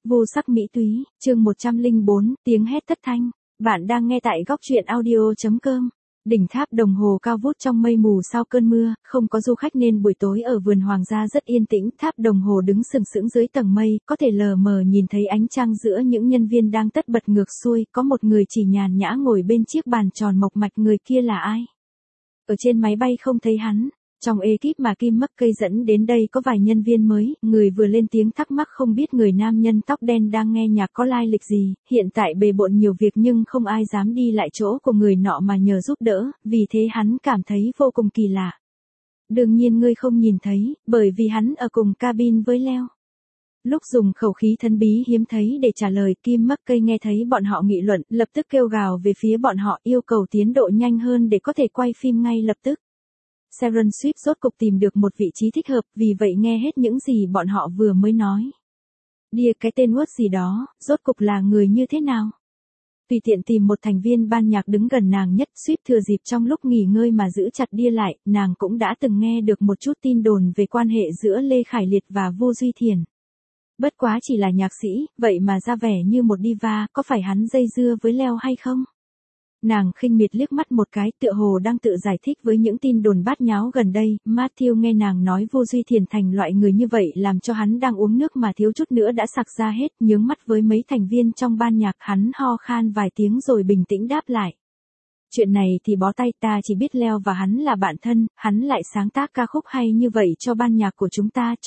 Vô sắc mỹ túy, chương 104, tiếng hét thất thanh. Bạn đang nghe tại góc truyện audio.com. Đỉnh tháp đồng hồ cao vút trong mây mù sau cơn mưa, không có du khách nên buổi tối ở vườn hoàng gia rất yên tĩnh. Tháp đồng hồ đứng sừng sững dưới tầng mây, có thể lờ mờ nhìn thấy ánh trăng giữa những nhân viên đang tất bật ngược xuôi. Có một người chỉ nhàn nhã ngồi bên chiếc bàn tròn mộc mạch, người kia là ai? Ở trên máy bay không thấy hắn. Trong ekip mà Kim McKay dẫn đến đây có vài nhân viên mới, người vừa lên tiếng thắc mắc không biết người nam nhân tóc đen đang nghe nhạc có lai lịch gì, hiện tại bề bộn nhiều việc nhưng không ai dám đi lại chỗ của người nọ mà nhờ giúp đỡ, vì thế hắn cảm thấy vô cùng kỳ lạ. Đương nhiên ngươi không nhìn thấy, bởi vì hắn ở cùng cabin với Leo. Lúc dùng khẩu khí thân bí hiếm thấy để trả lời, Kim McKay nghe thấy bọn họ nghị luận, lập tức kêu gào về phía bọn họ yêu cầu tiến độ nhanh hơn để có thể quay phim ngay lập tức. Sharon Swift rốt cục tìm được một vị trí thích hợp, vì vậy nghe hết những gì bọn họ vừa mới nói. Đìa cái tên Wood gì đó, rốt cục là người như thế nào? Tùy tiện tìm một thành viên ban nhạc đứng gần nàng nhất. Swift thừa dịp trong lúc nghỉ ngơi mà giữ chặt đia lại, nàng cũng đã từng nghe được một chút tin đồn về quan hệ giữa Lê Khải Liệt và Vô Duy Thiền. Bất quá chỉ là nhạc sĩ, vậy mà ra vẻ như một diva, có phải hắn dây dưa với Leo hay không? Nàng khinh miệt liếc mắt một cái, tựa hồ đang tự giải thích với những tin đồn bát nháo gần đây. Matthew nghe nàng nói Vô Duy Thiền thành loại người như vậy làm cho hắn đang uống nước mà thiếu chút nữa đã sặc ra hết, nhướng mắt với mấy thành viên trong ban nhạc, hắn ho khan vài tiếng rồi bình tĩnh đáp lại. Chuyện này thì bó tay, ta chỉ biết Leo và hắn là bạn thân, hắn lại sáng tác ca khúc hay như vậy cho ban nhạc của chúng ta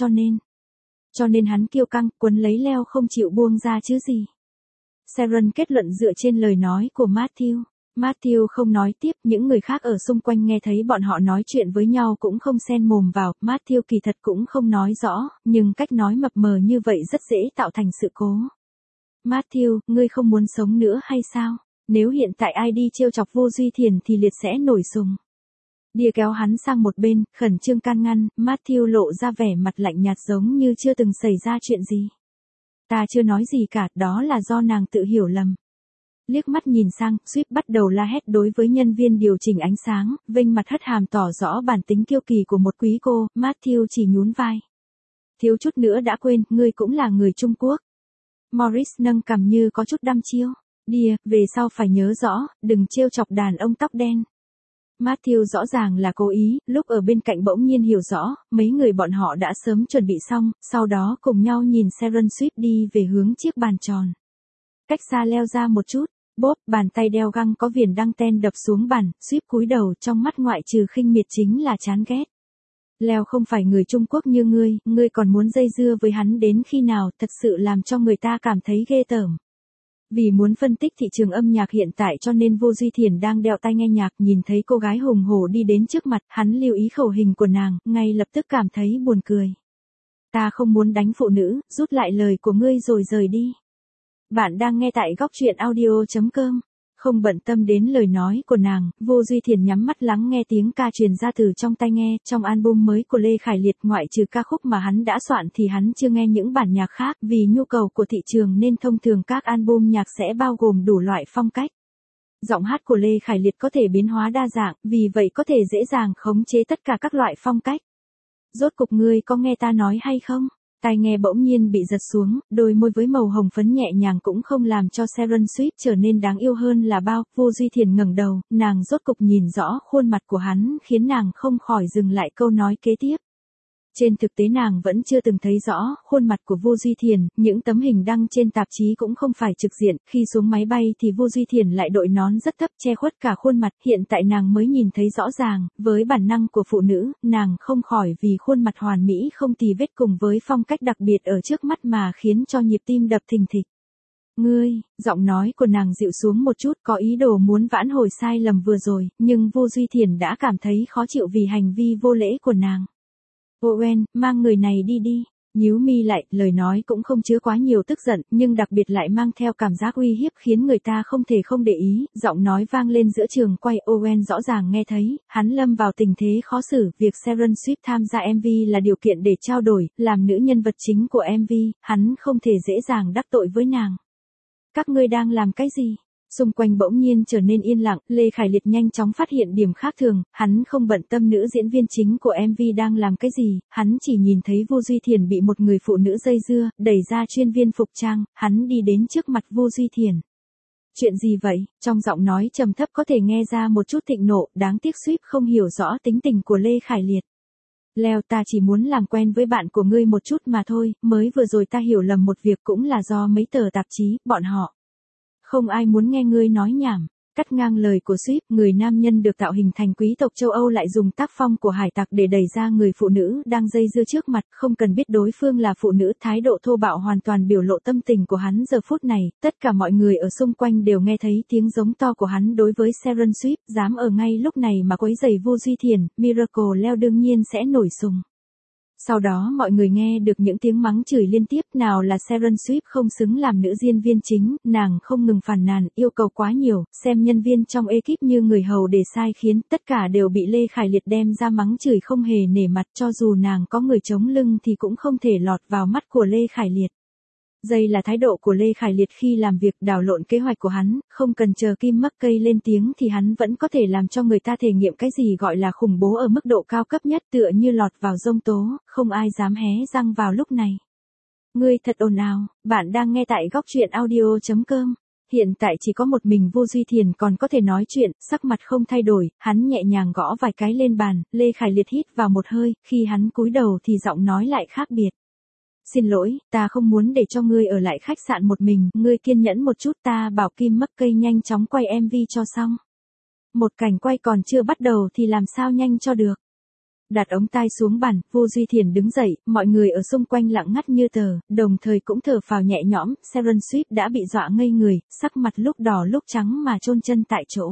cho nên hắn kiêu căng, quấn lấy Leo không chịu buông ra chứ gì. Sharon kết luận dựa trên lời nói của Matthew. Matthew không nói tiếp, những người khác ở xung quanh nghe thấy bọn họ nói chuyện với nhau cũng không xen mồm vào. Matthew kỳ thật cũng không nói rõ, nhưng cách nói mập mờ như vậy rất dễ tạo thành sự cố. Matthew, ngươi không muốn sống nữa hay sao? Nếu hiện tại ai đi trêu chọc Vô Duy Thiền thì Liệt sẽ nổi sùng. Đìa kéo hắn sang một bên, khẩn trương can ngăn. Matthew lộ ra vẻ mặt lạnh nhạt giống như chưa từng xảy ra chuyện gì. Ta chưa nói gì cả, đó là do nàng tự hiểu lầm. Liếc mắt nhìn sang, Swift bắt đầu la hét đối với nhân viên điều chỉnh ánh sáng, vênh mặt hất hàm tỏ rõ bản tính kiêu kỳ của một quý cô. Matthew chỉ nhún vai. Thiếu chút nữa đã quên, ngươi cũng là người Trung Quốc. Morris nâng cằm như có chút đăm chiêu. Đìa, về sau phải nhớ rõ, đừng trêu chọc đàn ông tóc đen. Matthew rõ ràng là cố ý, lúc ở bên cạnh bỗng nhiên hiểu rõ, mấy người bọn họ đã sớm chuẩn bị xong, sau đó cùng nhau nhìn Sharon Swift đi về hướng chiếc bàn tròn. Cách xa Leo ra một chút. Bốp, bàn tay đeo găng có viền đăng ten đập xuống bàn, Swift cúi đầu, trong mắt ngoại trừ khinh miệt chính là chán ghét. Leo không phải người Trung Quốc như ngươi còn muốn dây dưa với hắn đến khi nào, thật sự làm cho người ta cảm thấy ghê tởm. Vì muốn phân tích thị trường âm nhạc hiện tại cho nên Vô Duy Thiền đang đeo tai nghe nhạc, nhìn thấy cô gái hùng hổ đi đến trước mặt, hắn lưu ý khẩu hình của nàng, ngay lập tức cảm thấy buồn cười. Ta không muốn đánh phụ nữ, rút lại lời của ngươi rồi rời đi. Bạn đang nghe tại góc truyện audio.com. Không bận tâm đến lời nói của nàng, Vô Duy Thiền nhắm mắt lắng nghe tiếng ca truyền ra từ trong tai nghe. Trong album mới của Lê Khải Liệt, ngoại trừ ca khúc mà hắn đã soạn thì hắn chưa nghe những bản nhạc khác, vì nhu cầu của thị trường nên thông thường các album nhạc sẽ bao gồm đủ loại phong cách. Giọng hát của Lê Khải Liệt có thể biến hóa đa dạng, vì vậy có thể dễ dàng khống chế tất cả các loại phong cách. Rốt cục ngươi có nghe ta nói hay không? Tai nghe bỗng nhiên bị giật xuống, đôi môi với màu hồng phấn nhẹ nhàng cũng không làm cho Sharon Swift trở nên đáng yêu hơn là bao. Vô Duy Thiền ngẩng đầu, nàng rốt cục nhìn rõ khuôn mặt của hắn khiến nàng không khỏi dừng lại câu nói kế tiếp. Trên thực tế nàng vẫn chưa từng thấy rõ khuôn mặt của Vô Duy Thiền, những tấm hình đăng trên tạp chí cũng không phải trực diện, khi xuống máy bay thì Vô Duy Thiền lại đội nón rất thấp che khuất cả khuôn mặt, hiện tại nàng mới nhìn thấy rõ ràng, với bản năng của phụ nữ, nàng không khỏi vì khuôn mặt hoàn mỹ không tì vết cùng với phong cách đặc biệt ở trước mắt mà khiến cho nhịp tim đập thình thịch. Ngươi, giọng nói của nàng dịu xuống một chút, có ý đồ muốn vãn hồi sai lầm vừa rồi, nhưng Vô Duy Thiền đã cảm thấy khó chịu vì hành vi vô lễ của nàng. Owen, mang người này đi. Nhíu mi lại, lời nói cũng không chứa quá nhiều tức giận, nhưng đặc biệt lại mang theo cảm giác uy hiếp khiến người ta không thể không để ý. Giọng nói vang lên giữa trường quay, Owen rõ ràng nghe thấy, hắn lâm vào tình thế khó xử. Việc Sharon Swift tham gia MV là điều kiện để trao đổi, làm nữ nhân vật chính của MV, hắn không thể dễ dàng đắc tội với nàng. Các ngươi đang làm cái gì? Xung quanh bỗng nhiên trở nên yên lặng, Lê Khải Liệt nhanh chóng phát hiện điểm khác thường, hắn không bận tâm nữ diễn viên chính của MV đang làm cái gì, hắn chỉ nhìn thấy Vu Duy Thiền bị một người phụ nữ dây dưa, đẩy ra chuyên viên phục trang, hắn đi đến trước mặt Vu Duy Thiền. Chuyện gì vậy? Trong giọng nói trầm thấp có thể nghe ra một chút thịnh nộ, đáng tiếc suýt không hiểu rõ tính tình của Lê Khải Liệt. Leo, ta chỉ muốn làm quen với bạn của ngươi một chút mà thôi, mới vừa rồi ta hiểu lầm một việc cũng là do mấy tờ tạp chí, bọn họ. Không ai muốn nghe ngươi nói nhảm. Cắt ngang lời của Swift, người nam nhân được tạo hình thành quý tộc châu Âu lại dùng tác phong của hải tặc để đẩy ra người phụ nữ đang dây dưa trước mặt, không cần biết đối phương là phụ nữ, thái độ thô bạo hoàn toàn biểu lộ tâm tình của hắn giờ phút này, tất cả mọi người ở xung quanh đều nghe thấy tiếng giống to của hắn đối với Sharon Swift, dám ở ngay lúc này mà quấy rầy Vu Duy Thiền, Miracle Leo đương nhiên sẽ nổi sùng. Sau đó mọi người nghe được những tiếng mắng chửi liên tiếp, nào là Sharon Swift không xứng làm nữ diễn viên chính, nàng không ngừng phàn nàn, yêu cầu quá nhiều, xem nhân viên trong ekip như người hầu để sai khiến, tất cả đều bị Lê Khải Liệt đem ra mắng chửi không hề nể mặt, cho dù nàng có người chống lưng thì cũng không thể lọt vào mắt của Lê Khải Liệt. Đây là thái độ của Lê Khải Liệt khi làm việc, đảo lộn kế hoạch của hắn, không cần chờ Kim McKay lên tiếng thì hắn vẫn có thể làm cho người ta thể nghiệm cái gì gọi là khủng bố ở mức độ cao cấp nhất, tựa như lọt vào giông tố, không ai dám hé răng vào lúc này. Ngươi thật ồn ào, bạn đang nghe tại góc truyện audio.com. Hiện tại chỉ có một mình Vu Duy Thiền còn có thể nói chuyện, sắc mặt không thay đổi, hắn nhẹ nhàng gõ vài cái lên bàn, Lê Khải Liệt hít vào một hơi, khi hắn cúi đầu thì giọng nói lại khác biệt. Xin lỗi, ta không muốn để cho ngươi ở lại khách sạn một mình, ngươi kiên nhẫn một chút, ta bảo Kim McKay nhanh chóng quay MV cho xong. Một cảnh quay còn chưa bắt đầu thì làm sao nhanh cho được. Đặt ống tai xuống bàn, Vu Duy Thiền đứng dậy, mọi người ở xung quanh lặng ngắt như tờ, đồng thời cũng thở phào nhẹ nhõm, Sharon Swift đã bị dọa ngây người, sắc mặt lúc đỏ lúc trắng mà chôn chân tại chỗ.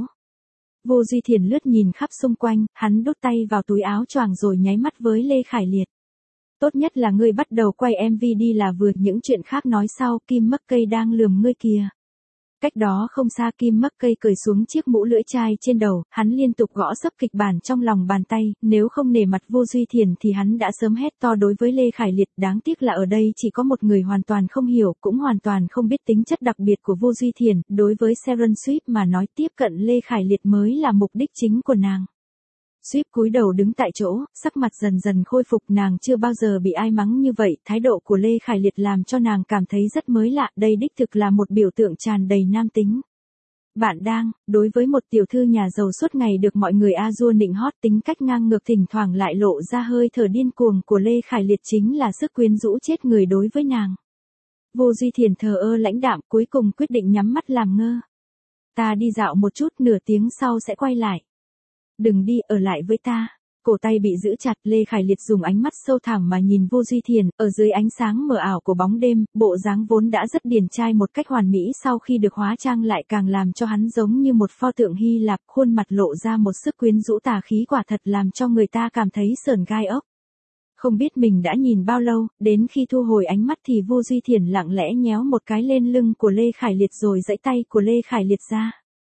Vu Duy Thiền lướt nhìn khắp xung quanh, hắn đút tay vào túi áo choàng rồi nháy mắt với Lê Khải Liệt. Tốt nhất là ngươi bắt đầu quay MV đi là vừa, những chuyện khác nói sau, Kim McKay đang lườm ngươi kìa. Cách đó không xa, Kim McKay cởi xuống chiếc mũ lưỡi chai trên đầu, hắn liên tục gõ sấp kịch bản trong lòng bàn tay, nếu không nể mặt Vu Duy Thiền thì hắn đã sớm hét to đối với Lê Khải Liệt, đáng tiếc là ở đây chỉ có một người hoàn toàn không hiểu, cũng hoàn toàn không biết tính chất đặc biệt của Vu Duy Thiền, đối với Sharon Swift mà nói tiếp cận Lê Khải Liệt mới là mục đích chính của nàng. Swift cúi đầu đứng tại chỗ, sắc mặt dần dần khôi phục, nàng chưa bao giờ bị ai mắng như vậy, thái độ của Lê Khải Liệt làm cho nàng cảm thấy rất mới lạ, đây đích thực là một biểu tượng tràn đầy nam tính. Bạn đang, đối với một tiểu thư nhà giàu suốt ngày được mọi người a-dua nịnh hót, tính cách ngang ngược thỉnh thoảng lại lộ ra hơi thở điên cuồng của Lê Khải Liệt chính là sức quyến rũ chết người đối với nàng. Vu Duy Thiền thờ ơ lãnh đạm, cuối cùng quyết định nhắm mắt làm ngơ. Ta đi dạo một chút, nửa tiếng sau sẽ quay lại. Đừng đi, ở lại với ta. Cổ tay bị giữ chặt, Lê Khải Liệt dùng ánh mắt sâu thẳm mà nhìn Vu Duy Thiền, ở dưới ánh sáng mờ ảo của bóng đêm, bộ dáng vốn đã rất điển trai một cách hoàn mỹ sau khi được hóa trang lại càng làm cho hắn giống như một pho tượng Hy Lạp, khuôn mặt lộ ra một sức quyến rũ tà khí quả thật làm cho người ta cảm thấy sởn gai ốc. Không biết mình đã nhìn bao lâu, đến khi thu hồi ánh mắt thì Vu Duy Thiền lặng lẽ nhéo một cái lên lưng của Lê Khải Liệt rồi giãy tay của Lê Khải Liệt ra.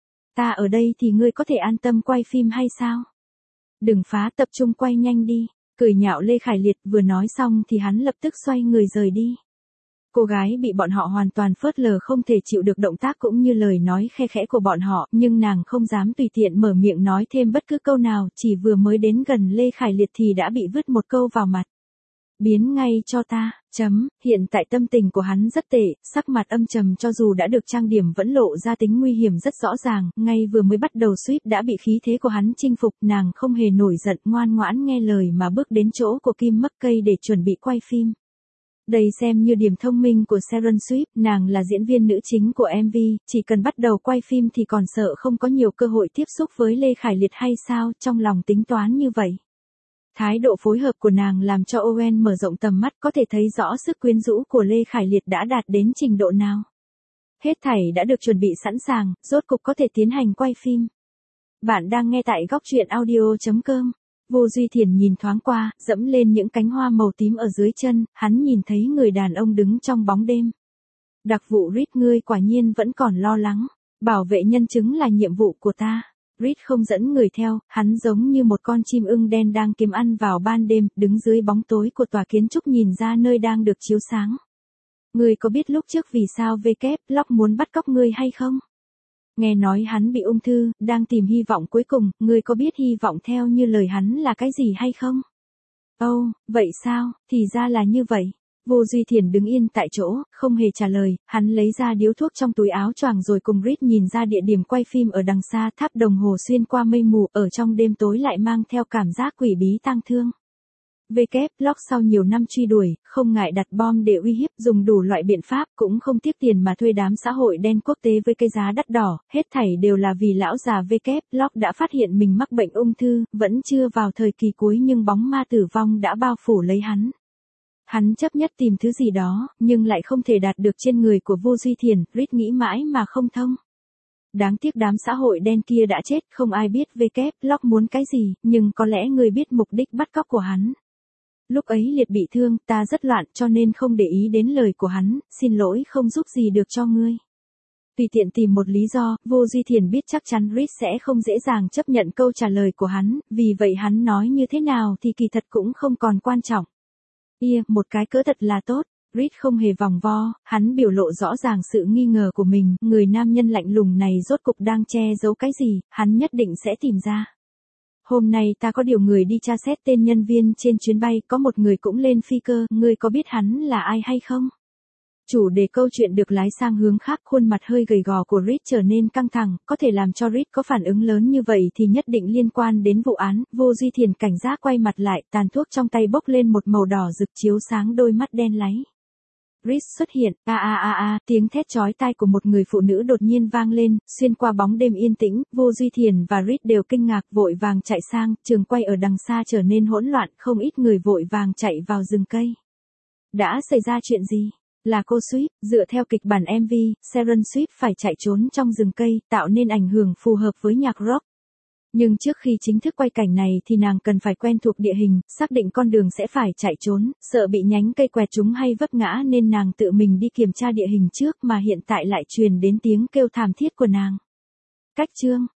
Ta ở đây thì ngươi có thể an tâm quay phim hay sao? Đừng phá, tập trung quay nhanh đi. Cười nhạo Lê Khải Liệt, vừa nói xong thì hắn lập tức xoay người rời đi. Cô gái bị bọn họ hoàn toàn phớt lờ không thể chịu được động tác cũng như lời nói khe khẽ của bọn họ, nhưng nàng không dám tùy tiện mở miệng nói thêm bất cứ câu nào, chỉ vừa mới đến gần Lê Khải Liệt thì đã bị vứt một câu vào mặt. Biến ngay cho ta, hiện tại tâm tình của hắn rất tệ, sắc mặt âm trầm cho dù đã được trang điểm vẫn lộ ra tính nguy hiểm rất rõ ràng, ngay vừa mới bắt đầu Swift đã bị khí thế của hắn chinh phục, nàng không hề nổi giận, ngoan ngoãn nghe lời mà bước đến chỗ của Kim McKay để chuẩn bị quay phim. Đây xem như điểm thông minh của Sharon Swift, nàng là diễn viên nữ chính của MV, chỉ cần bắt đầu quay phim thì còn sợ không có nhiều cơ hội tiếp xúc với Lê Khải Liệt hay sao, trong lòng tính toán như vậy. Thái độ phối hợp của nàng làm cho Owen mở rộng tầm mắt, có thể thấy rõ sức quyến rũ của Lê Khải Liệt đã đạt đến trình độ nào. Hết thảy đã được chuẩn bị sẵn sàng, rốt cục có thể tiến hành quay phim. Bạn đang nghe tại góc truyện audio.com. Vu Duy Thiền nhìn thoáng qua, dẫm lên những cánh hoa màu tím ở dưới chân, hắn nhìn thấy người đàn ông đứng trong bóng đêm. Đặc vụ Reed, ngươi quả nhiên vẫn còn lo lắng. Bảo vệ nhân chứng là nhiệm vụ của ta. Reed không dẫn người theo, hắn giống như một con chim ưng đen đang kiếm ăn vào ban đêm, đứng dưới bóng tối của tòa kiến trúc nhìn ra nơi đang được chiếu sáng. Ngươi có biết lúc trước vì sao Lock muốn bắt cóc ngươi hay không? Nghe nói hắn bị ung thư, đang tìm hy vọng cuối cùng, ngươi có biết hy vọng theo như lời hắn là cái gì hay không? Ồ, vậy sao, thì ra là như vậy. Vô Duy Thiền đứng yên tại chỗ, không hề trả lời, hắn lấy ra điếu thuốc trong túi áo choàng rồi cùng Reed nhìn ra địa điểm quay phim ở đằng xa, tháp đồng hồ xuyên qua mây mù, ở trong đêm tối lại mang theo cảm giác quỷ bí tang thương. Vlog sau nhiều năm truy đuổi, không ngại đặt bom để uy hiếp, dùng đủ loại biện pháp, cũng không tiếc tiền mà thuê đám xã hội đen quốc tế với cái giá đắt đỏ, hết thảy đều là vì lão già Vlog đã phát hiện mình mắc bệnh ung thư, vẫn chưa vào thời kỳ cuối nhưng bóng ma tử vong đã bao phủ lấy hắn. Hắn chấp nhất tìm thứ gì đó, nhưng lại không thể đạt được trên người của Vô Duy Thiền, Reed nghĩ mãi mà không thông. Đáng tiếc đám xã hội đen kia đã chết, không ai biết Vlog muốn cái gì, nhưng có lẽ người biết mục đích bắt cóc của hắn. Lúc ấy Liệt bị thương, ta rất loạn cho nên không để ý đến lời của hắn, xin lỗi không giúp gì được cho ngươi. Tùy tiện tìm một lý do, Vô Duy Thiền biết chắc chắn Reed sẽ không dễ dàng chấp nhận câu trả lời của hắn, vì vậy hắn nói như thế nào thì kỳ thật cũng không còn quan trọng. Một cái cỡ thật là tốt. Reed không hề vòng vo, hắn biểu lộ rõ ràng sự nghi ngờ của mình, người nam nhân lạnh lùng này rốt cục đang che giấu cái gì, hắn nhất định sẽ tìm ra. Hôm nay ta có điều người đi tra xét tên nhân viên trên chuyến bay, có một người cũng lên phi cơ, ngươi có biết hắn là ai hay không? Chủ đề câu chuyện được lái sang hướng khác, khuôn mặt hơi gầy gò của Reed trở nên căng thẳng, có thể làm cho Reed có phản ứng lớn như vậy thì nhất định liên quan đến vụ án. Vô Duy Thiền cảnh giác quay mặt lại, tàn thuốc trong tay bốc lên một màu đỏ rực chiếu sáng đôi mắt đen láy. Reed xuất hiện, tiếng thét chói tai của một người phụ nữ đột nhiên vang lên, xuyên qua bóng đêm yên tĩnh, Vô Duy Thiền và Reed đều kinh ngạc vội vàng chạy sang, trường quay ở đằng xa trở nên hỗn loạn, không ít người vội vàng chạy vào rừng cây. Đã xảy ra chuyện gì? Là cô Swift, dựa theo kịch bản MV, Sharon Swift phải chạy trốn trong rừng cây, tạo nên ảnh hưởng phù hợp với nhạc rock. Nhưng trước khi chính thức quay cảnh này thì nàng cần phải quen thuộc địa hình, xác định con đường sẽ phải chạy trốn, sợ bị nhánh cây quẹt trúng hay vấp ngã nên nàng tự mình đi kiểm tra địa hình trước mà hiện tại lại truyền đến tiếng kêu thảm thiết của nàng. Cách chương